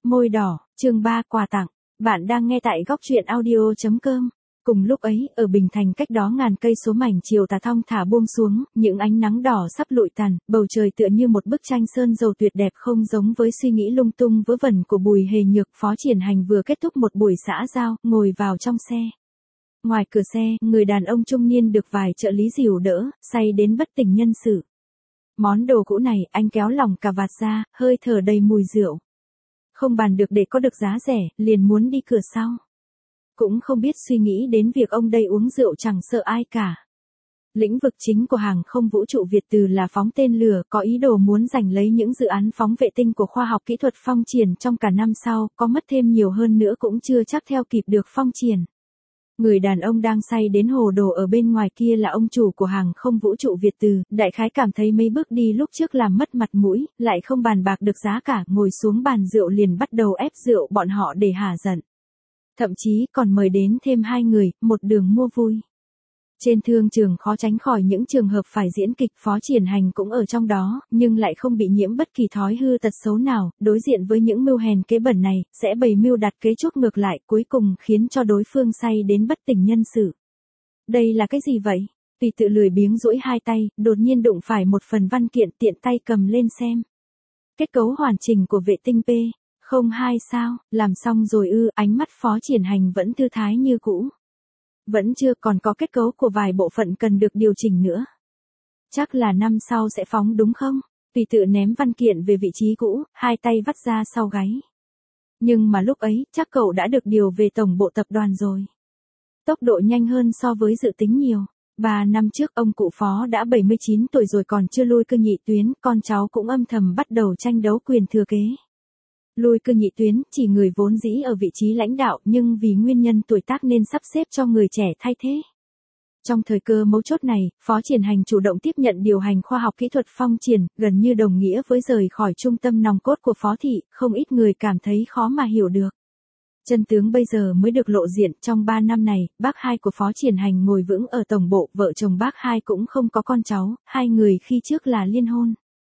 Môi đỏ, chương 3 quà tặng. Bạn đang nghe tại góc truyện audio.com. Cùng lúc ấy, ở Bình Thành cách đó ngàn cây số mảnh chiều tà thong thả buông xuống, những ánh nắng đỏ sắp lụi tàn, bầu trời tựa như một bức tranh sơn dầu tuyệt đẹp không giống với suy nghĩ lung tung vớ vẩn của Bùi Hề Nhược. Phó Triển Hành vừa kết thúc một buổi xã giao, ngồi vào trong xe. Ngoài cửa xe, người đàn ông trung niên được vài trợ lý dìu đỡ, say đến bất tỉnh nhân sự. Món đồ cũ này, anh kéo lỏng cà vạt ra, hơi thở đầy mùi rượu. Không bàn được để có được giá rẻ, liền muốn đi cửa sau. Cũng không biết suy nghĩ đến việc ông đây uống rượu chẳng sợ ai cả. Lĩnh vực chính của hàng không vũ trụ Việt Từ là phóng tên lửa, có ý đồ muốn giành lấy những dự án phóng vệ tinh của khoa học kỹ thuật Phong Triển trong cả năm sau, có mất thêm nhiều hơn nữa cũng chưa chắc theo kịp được Phong Triển. Người đàn ông đang say đến hồ đồ ở bên ngoài kia là ông chủ của hàng không vũ trụ Việt Từ, đại khái cảm thấy mấy bước đi lúc trước làm mất mặt mũi, lại không bàn bạc được giá cả, ngồi xuống bàn rượu liền bắt đầu ép rượu bọn họ để hả giận. Thậm chí còn mời đến thêm 2 người, một đường mua vui. Trên thương trường khó tránh khỏi những trường hợp phải diễn kịch, Phó Triển Hành cũng ở trong đó, nhưng lại không bị nhiễm bất kỳ thói hư tật xấu nào, đối diện với những mưu hèn kế bẩn này, sẽ bày mưu đặt kế chuốc ngược lại, cuối cùng khiến cho đối phương say đến bất tỉnh nhân sự. Đây là cái gì vậy? Tùy tự lười biếng duỗi hai tay, đột nhiên đụng phải một phần văn kiện, tiện tay cầm lên xem. Kết cấu hoàn chỉnh của vệ tinh P02 sao, làm xong rồi ư? Ánh mắt Phó Triển Hành vẫn thư thái như cũ. Vẫn chưa, còn có kết cấu của vài bộ phận cần được điều chỉnh nữa. Chắc là năm sau sẽ phóng đúng không? Tùy tự ném văn kiện về vị trí cũ, hai tay vắt ra sau gáy. Nhưng mà lúc ấy, chắc cậu đã được điều về tổng bộ tập đoàn rồi. Tốc độ nhanh hơn so với dự tính nhiều. 3 năm trước ông cụ Phó đã 79 tuổi rồi còn chưa lui cơ nhị tuyến, con cháu cũng âm thầm bắt đầu tranh đấu quyền thừa kế. Lui cơ nhị tuyến, chỉ người vốn dĩ ở vị trí lãnh đạo nhưng vì nguyên nhân tuổi tác nên sắp xếp cho người trẻ thay thế. Trong thời cơ mấu chốt này, Phó Triển Hành chủ động tiếp nhận điều hành khoa học kỹ thuật Phong Triển, gần như đồng nghĩa với rời khỏi trung tâm nòng cốt của Phó Thị, không ít người cảm thấy khó mà hiểu được. Chân tướng bây giờ mới được lộ diện, trong 3 năm này, bác hai của Phó Triển Hành ngồi vững ở tổng bộ, vợ chồng bác hai cũng không có con cháu, hai người khi trước là liên hôn.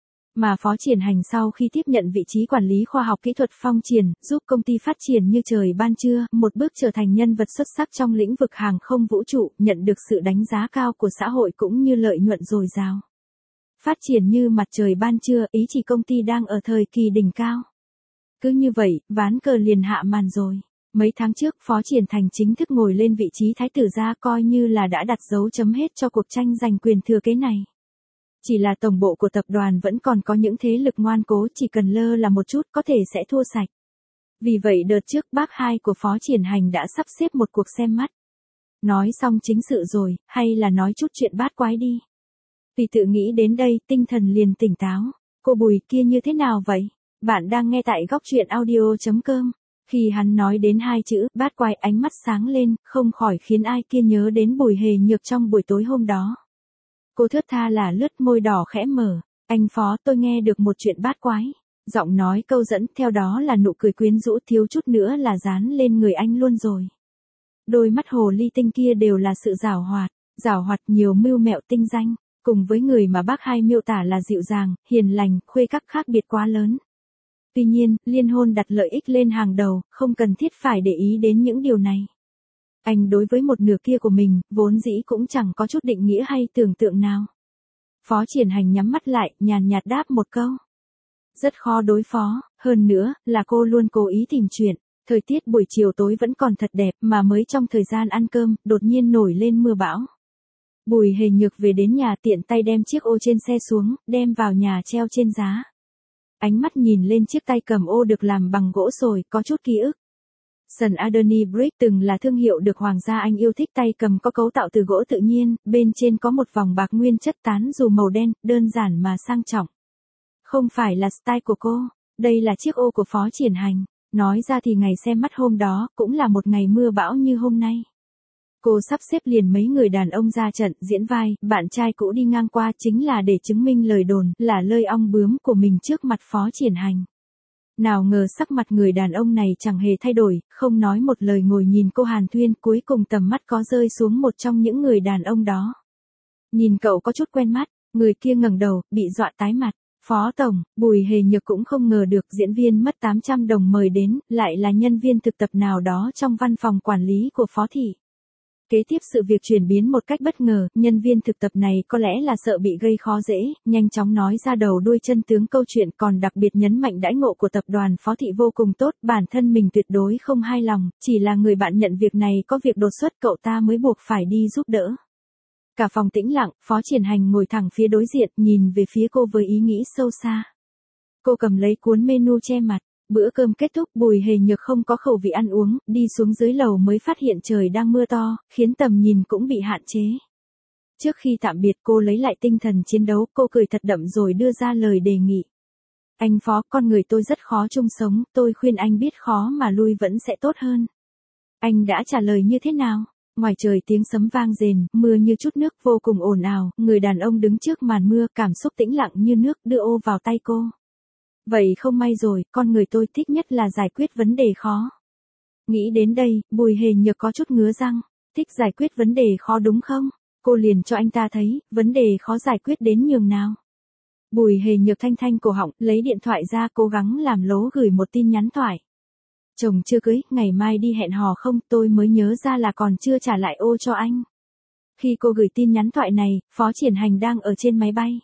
Mà Phó Triển Hành sau khi tiếp nhận vị trí quản lý khoa học kỹ thuật Phong Triển, giúp công ty phát triển như trời ban trưa, một bước trở thành nhân vật xuất sắc trong lĩnh vực hàng không vũ trụ, nhận được sự đánh giá cao của xã hội cũng như lợi nhuận dồi dào. Phát triển như mặt trời ban trưa, ý chỉ công ty đang ở thời kỳ đỉnh cao. Cứ như vậy, ván cờ liền hạ màn rồi. Mấy tháng trước, Phó Triển Thành chính thức ngồi lên vị trí thái tử gia, coi như là đã đặt dấu chấm hết cho cuộc tranh giành quyền thừa kế này. Chỉ là tổng bộ của tập đoàn vẫn còn có những thế lực ngoan cố, chỉ cần lơ là một chút có thể sẽ thua sạch. Vì vậy đợt trước bác hai của Phó Triển Hành đã sắp xếp một cuộc xem mắt. Nói xong chính sự rồi, hay là nói chút chuyện bát quái đi. Tùy tự nghĩ đến đây, tinh thần liền tỉnh táo. Cô Bùi kia như thế nào vậy? Bạn đang nghe tại góc truyện audio.com. Khi hắn nói đến 2 chữ bát quái, ánh mắt sáng lên, không khỏi khiến ai kia nhớ đến Bùi Hề Nhược trong buổi tối hôm đó. Cô thướt tha là lướt, môi đỏ khẽ mở. Anh Phó, tôi nghe được một chuyện bát quái. Giọng nói câu dẫn, theo đó là nụ cười quyến rũ, thiếu chút nữa là dán lên người anh luôn rồi. Đôi mắt hồ ly tinh kia đều là sự giảo hoạt nhiều mưu mẹo tinh danh, cùng với người mà bác hai miêu tả là dịu dàng, hiền lành, khuê các khác biệt quá lớn. Tuy nhiên, liên hôn đặt lợi ích lên hàng đầu, không cần thiết phải để ý đến những điều này. Anh đối với một nửa kia của mình, vốn dĩ cũng chẳng có chút định nghĩa hay tưởng tượng nào. Phó Triển Hành nhắm mắt lại, nhàn nhạt đáp một câu. Rất khó đối phó, hơn nữa, là cô luôn cố ý tìm chuyện. Thời tiết buổi chiều tối vẫn còn thật đẹp, mà mới trong thời gian ăn cơm, đột nhiên nổi lên mưa bão. Bùi Hề Nhược về đến nhà tiện tay đem chiếc ô trên xe xuống, đem vào nhà treo trên giá. Ánh mắt nhìn lên chiếc tay cầm ô được làm bằng gỗ sồi, có chút ký ức. Sần Adoni Brick từng là thương hiệu được Hoàng gia Anh yêu thích, tay cầm có cấu tạo từ gỗ tự nhiên, bên trên có một vòng bạc nguyên chất tán dù màu đen, đơn giản mà sang trọng. Không phải là style của cô, đây là chiếc ô của Phó Triển Hành. Nói ra thì ngày xem mắt hôm đó, cũng là một ngày mưa bão như hôm nay. Cô sắp xếp liền mấy người đàn ông ra trận, diễn vai, bạn trai cũ đi ngang qua chính là để chứng minh lời đồn, là lơi ong bướm của mình trước mặt Phó Triển Hành. Nào ngờ sắc mặt người đàn ông này chẳng hề thay đổi, không nói một lời ngồi nhìn cô hàn thuyên, cuối cùng tầm mắt có rơi xuống một trong những người đàn ông đó. Nhìn cậu có chút quen mắt, người kia ngẩng đầu, bị dọa tái mặt. Phó Tổng, Bùi Hề Nhược cũng không ngờ được diễn viên mất 800 đồng mời đến, lại là nhân viên thực tập nào đó trong văn phòng quản lý của Phó Thị. Kế tiếp sự việc chuyển biến một cách bất ngờ, nhân viên thực tập này có lẽ là sợ bị gây khó dễ, nhanh chóng nói ra đầu đuôi chân tướng câu chuyện, còn đặc biệt nhấn mạnh đãi ngộ của tập đoàn Phó Thị vô cùng tốt, bản thân mình tuyệt đối không hài lòng, chỉ là người bạn nhận việc này có việc đột xuất cậu ta mới buộc phải đi giúp đỡ. Cả phòng tĩnh lặng, Phó Triển Hành ngồi thẳng phía đối diện, nhìn về phía cô với ý nghĩ sâu xa. Cô cầm lấy cuốn menu che mặt. Bữa cơm kết thúc, Bùi Hề Nhược không có khẩu vị ăn uống, đi xuống dưới lầu mới phát hiện trời đang mưa to, khiến tầm nhìn cũng bị hạn chế. Trước khi tạm biệt cô lấy lại tinh thần chiến đấu, cô cười thật đậm rồi đưa ra lời đề nghị. Anh Phó, con người tôi rất khó chung sống, tôi khuyên anh biết khó mà lui vẫn sẽ tốt hơn. Anh đã trả lời như thế nào? Ngoài trời tiếng sấm vang rền, mưa như chút nước vô cùng ồn ào, người đàn ông đứng trước màn mưa, cảm xúc tĩnh lặng như nước đưa ô vào tay cô. Vậy không may rồi, con người tôi thích nhất là giải quyết vấn đề khó. Nghĩ đến đây, Bùi Hề Nhược có chút ngứa răng. Thích giải quyết vấn đề khó đúng không? Cô liền cho anh ta thấy, vấn đề khó giải quyết đến nhường nào. Bùi Hề Nhược thanh thanh cổ họng, lấy điện thoại ra cố gắng làm lố gửi một tin nhắn thoại. Chồng chưa cưới, ngày mai đi hẹn hò không, tôi mới nhớ ra là còn chưa trả lại ô cho anh. Khi cô gửi tin nhắn thoại này, Phó Triển Hành đang ở trên máy bay.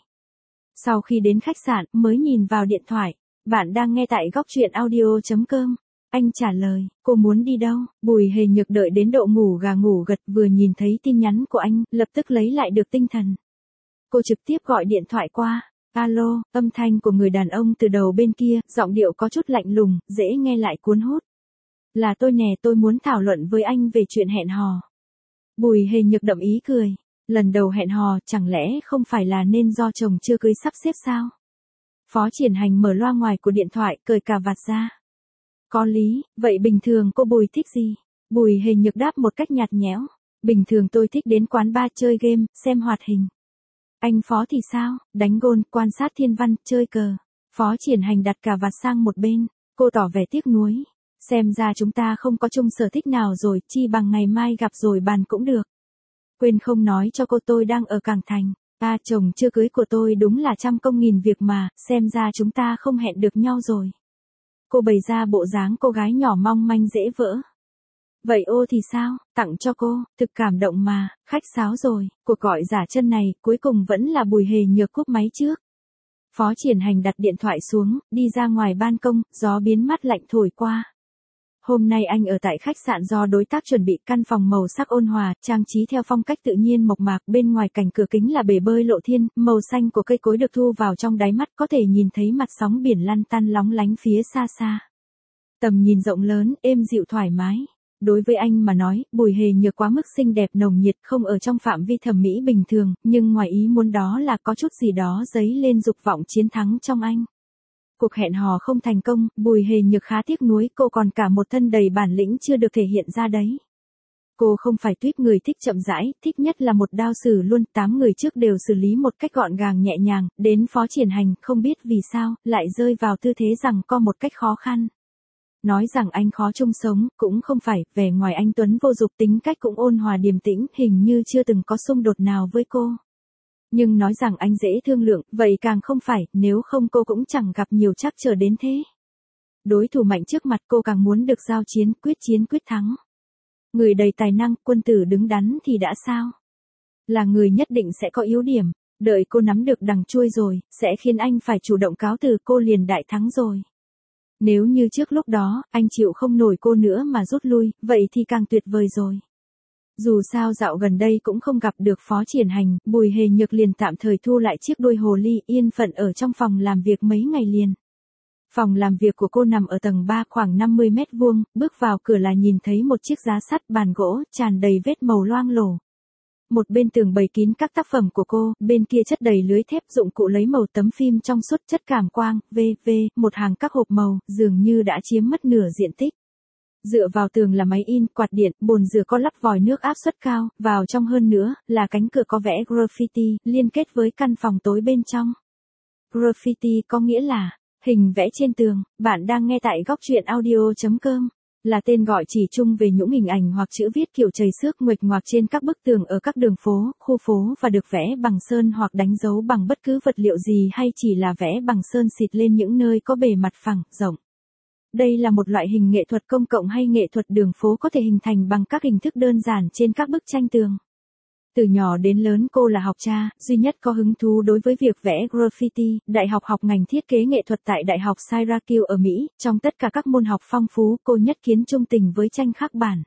Sau khi đến khách sạn, mới nhìn vào điện thoại. Bạn đang nghe tại góc truyện audio.com. Anh trả lời, cô muốn đi đâu? Bùi Hề Nhược đợi đến độ ngủ gà ngủ gật, vừa nhìn thấy tin nhắn của anh, lập tức lấy lại được tinh thần. Cô trực tiếp gọi điện thoại qua. Alo, âm thanh của người đàn ông từ đầu bên kia, giọng điệu có chút lạnh lùng, dễ nghe lại cuốn hút. Là tôi nè, tôi muốn thảo luận với anh về chuyện hẹn hò. Bùi Hề Nhược đậm ý cười. Lần đầu hẹn hò, chẳng lẽ không phải là nên do chồng chưa cưới sắp xếp sao? Phó Triển Hành mở loa ngoài của điện thoại, cởi cà vạt ra. Có lý, vậy bình thường cô Bùi thích gì? Bùi Hề Nhược đáp một cách nhạt nhẽo. Bình thường tôi thích đến quán bar chơi game, xem hoạt hình. Anh Phó thì sao? Đánh gôn, quan sát thiên văn, chơi cờ. Phó Triển Hành đặt cà vạt sang một bên. Cô tỏ vẻ tiếc nuối. Xem ra chúng ta không có chung sở thích nào rồi, chi bằng ngày mai gặp rồi bàn cũng được. Quên không nói cho cô tôi đang ở Cảng Thành. Chồng chưa cưới của tôi đúng là trăm công nghìn việc mà, xem ra chúng ta không hẹn được nhau rồi. Cô bày ra bộ dáng cô gái nhỏ mong manh dễ vỡ. Vậy ô thì sao, tặng cho cô, thực cảm động mà, khách sáo rồi, cuộc gọi giả chân này, cuối cùng vẫn là Bùi Hề Nhược cúp máy trước. Phó Triển Hành đặt điện thoại xuống, đi ra ngoài ban công, gió biến mát lạnh thổi qua. Hôm nay anh ở tại khách sạn do đối tác chuẩn bị, căn phòng màu sắc ôn hòa, trang trí theo phong cách tự nhiên mộc mạc, bên ngoài cạnh cửa kính là bể bơi lộ thiên, màu xanh của cây cối được thu vào trong đáy mắt, có thể nhìn thấy mặt sóng biển lăn tăn lóng lánh phía xa xa. Tầm nhìn rộng lớn, êm dịu thoải mái. Đối với anh mà nói, Bùi Hề Nhược quá mức xinh đẹp nồng nhiệt, không ở trong phạm vi thẩm mỹ bình thường, nhưng ngoài ý muốn đó là có chút gì đó dấy lên dục vọng chiến thắng trong anh. Cuộc hẹn hò không thành công, Bùi Hề Nhược khá tiếc nuối, cô còn cả một thân đầy bản lĩnh chưa được thể hiện ra đấy. Cô không phải tuýp người thích chậm rãi, thích nhất là một đao xử luôn, 8 người trước đều xử lý một cách gọn gàng nhẹ nhàng, đến Phó Triển Hành, không biết vì sao, lại rơi vào tư thế rằng co một cách khó khăn. Nói rằng anh khó chung sống, cũng không phải, vẻ ngoài anh tuấn vô dục, tính cách cũng ôn hòa điềm tĩnh, hình như chưa từng có xung đột nào với cô. Nhưng nói rằng anh dễ thương lượng, vậy càng không phải, nếu không cô cũng chẳng gặp nhiều trắc trở đến thế. Đối thủ mạnh trước mặt cô càng muốn được giao chiến quyết thắng. Người đầy tài năng, quân tử đứng đắn thì đã sao? Là người nhất định sẽ có yếu điểm, đợi cô nắm được đằng chuôi rồi, sẽ khiến anh phải chủ động cáo từ, cô liền đại thắng rồi. Nếu như trước lúc đó, anh chịu không nổi cô nữa mà rút lui, vậy thì càng tuyệt vời rồi. Dù sao dạo gần đây cũng không gặp được Phó Triển Hành, Bùi Hề Nhược liền tạm thời thu lại chiếc đuôi hồ ly, yên phận ở trong phòng làm việc mấy ngày liền. Phòng làm việc của cô nằm ở tầng 3 khoảng 50 mét vuông, bước vào cửa là nhìn thấy một chiếc giá sắt, bàn gỗ, tràn đầy vết màu loang lổ. Một bên tường bày kín các tác phẩm của cô, bên kia chất đầy lưới thép, dụng cụ lấy màu, tấm phim trong suốt, chất cảm quang, một hàng các hộp màu, dường như đã chiếm mất nửa diện tích. Dựa vào tường là máy in, quạt điện, bồn rửa có lắp vòi nước áp suất cao, vào trong hơn nữa, là cánh cửa có vẽ graffiti, liên kết với căn phòng tối bên trong. Graffiti có nghĩa là hình vẽ trên tường. Bạn đang nghe tại góc truyện audio.com. là tên gọi chỉ chung về những hình ảnh hoặc chữ viết kiểu chày xước nguệch ngoạc trên các bức tường ở các đường phố, khu phố và được vẽ bằng sơn hoặc đánh dấu bằng bất cứ vật liệu gì hay chỉ là vẽ bằng sơn xịt lên những nơi có bề mặt phẳng, rộng. Đây là một loại hình nghệ thuật công cộng hay nghệ thuật đường phố có thể hình thành bằng các hình thức đơn giản trên các bức tranh tường. Từ nhỏ đến lớn cô là học trà, duy nhất có hứng thú đối với việc vẽ graffiti. Đại học học ngành thiết kế nghệ thuật tại Đại học Syracuse ở Mỹ. Trong tất cả các môn học phong phú, cô nhất kiến trung tình với tranh khắc bản.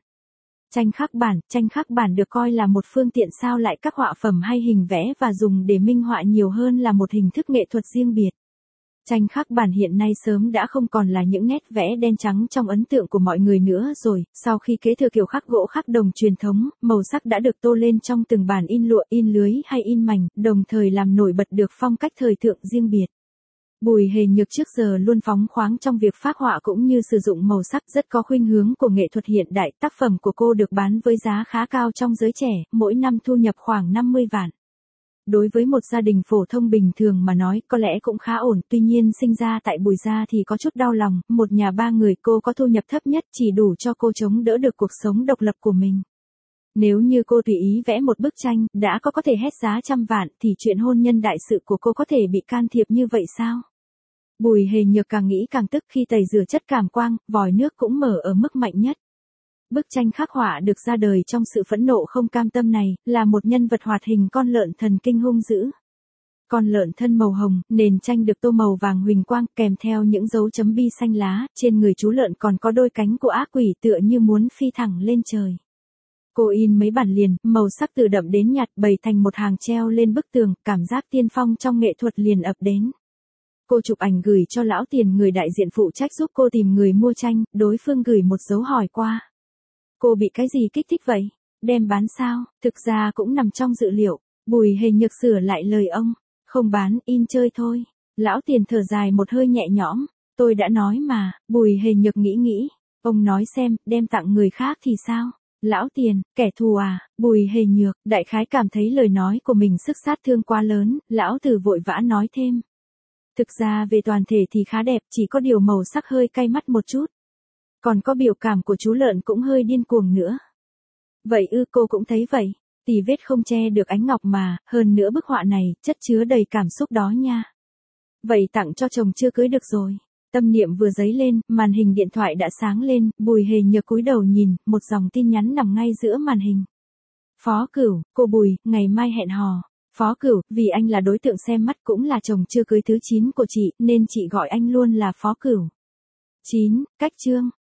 Tranh khắc bản được coi là một phương tiện sao lại các họa phẩm hay hình vẽ và dùng để minh họa nhiều hơn là một hình thức nghệ thuật riêng biệt. Tranh khắc bản hiện nay sớm đã không còn là những nét vẽ đen trắng trong ấn tượng của mọi người nữa rồi, sau khi kế thừa kiểu khắc gỗ khắc đồng truyền thống, màu sắc đã được tô lên trong từng bản in lụa, in lưới hay in mảnh, đồng thời làm nổi bật được phong cách thời thượng riêng biệt. Bùi Hề Nhược trước giờ luôn phóng khoáng trong việc phác họa cũng như sử dụng màu sắc, rất có khuynh hướng của nghệ thuật hiện đại. Tác phẩm của cô được bán với giá khá cao trong giới trẻ, mỗi năm thu nhập khoảng 50 vạn. Đối với một gia đình phổ thông bình thường mà nói có lẽ cũng khá ổn, tuy nhiên sinh ra tại Bùi gia thì có chút đau lòng, một nhà 3 người, cô có thu nhập thấp nhất chỉ đủ cho cô chống đỡ được cuộc sống độc lập của mình. Nếu như cô tùy ý vẽ một bức tranh, đã có thể hét giá trăm vạn, thì chuyện hôn nhân đại sự của cô có thể bị can thiệp như vậy sao? Bùi Hề Nhược càng nghĩ càng tức, khi tẩy rửa chất cảm quang, vòi nước cũng mở ở mức mạnh nhất. Bức tranh khắc họa được ra đời trong sự phẫn nộ không cam tâm này, là một nhân vật hoạt hình con lợn thần kinh hung dữ. Con lợn thân màu hồng, nền tranh được tô màu vàng huỳnh quang, kèm theo những dấu chấm bi xanh lá, trên người chú lợn còn có đôi cánh của ác quỷ tựa như muốn phi thẳng lên trời. Cô in mấy bản liền, màu sắc từ đậm đến nhạt bày thành một hàng treo lên bức tường, cảm giác tiên phong trong nghệ thuật liền ập đến. Cô chụp ảnh gửi cho Lão Tiền, người đại diện phụ trách giúp cô tìm người mua tranh, đối phương gửi một dấu hỏi qua. Cô bị cái gì kích thích vậy? Đem bán sao? Thực ra cũng nằm trong dự liệu. Bùi Hề Nhược sửa lại lời ông. Không bán, in chơi thôi. Lão Tiền thở dài một hơi nhẹ nhõm. Tôi đã nói mà. Bùi Hề Nhược nghĩ. Ông nói xem, đem tặng người khác thì sao? Lão Tiền, kẻ thù à? Bùi Hề Nhược, đại khái cảm thấy lời nói của mình sức sát thương quá lớn. Lão Tử vội vã nói thêm. Thực ra về toàn thể thì khá đẹp, chỉ có điều màu sắc hơi cay mắt một chút. Còn có biểu cảm của chú lợn cũng hơi điên cuồng nữa. Vậy ư? Cô cũng thấy vậy. Tì vết không che được ánh ngọc mà, hơn nữa bức họa này, chất chứa đầy cảm xúc đó nha. Vậy tặng cho chồng chưa cưới được rồi. Tâm niệm vừa dấy lên, màn hình điện thoại đã sáng lên, Bùi Hề Nhược cúi đầu nhìn, một dòng tin nhắn nằm ngay giữa màn hình. Phó Cửu, cô Bùi, ngày mai hẹn hò. Phó Cửu, vì anh là đối tượng xem mắt cũng là chồng chưa cưới thứ 9 của chị, nên chị gọi anh luôn là Phó Cửu. 9, cách chương.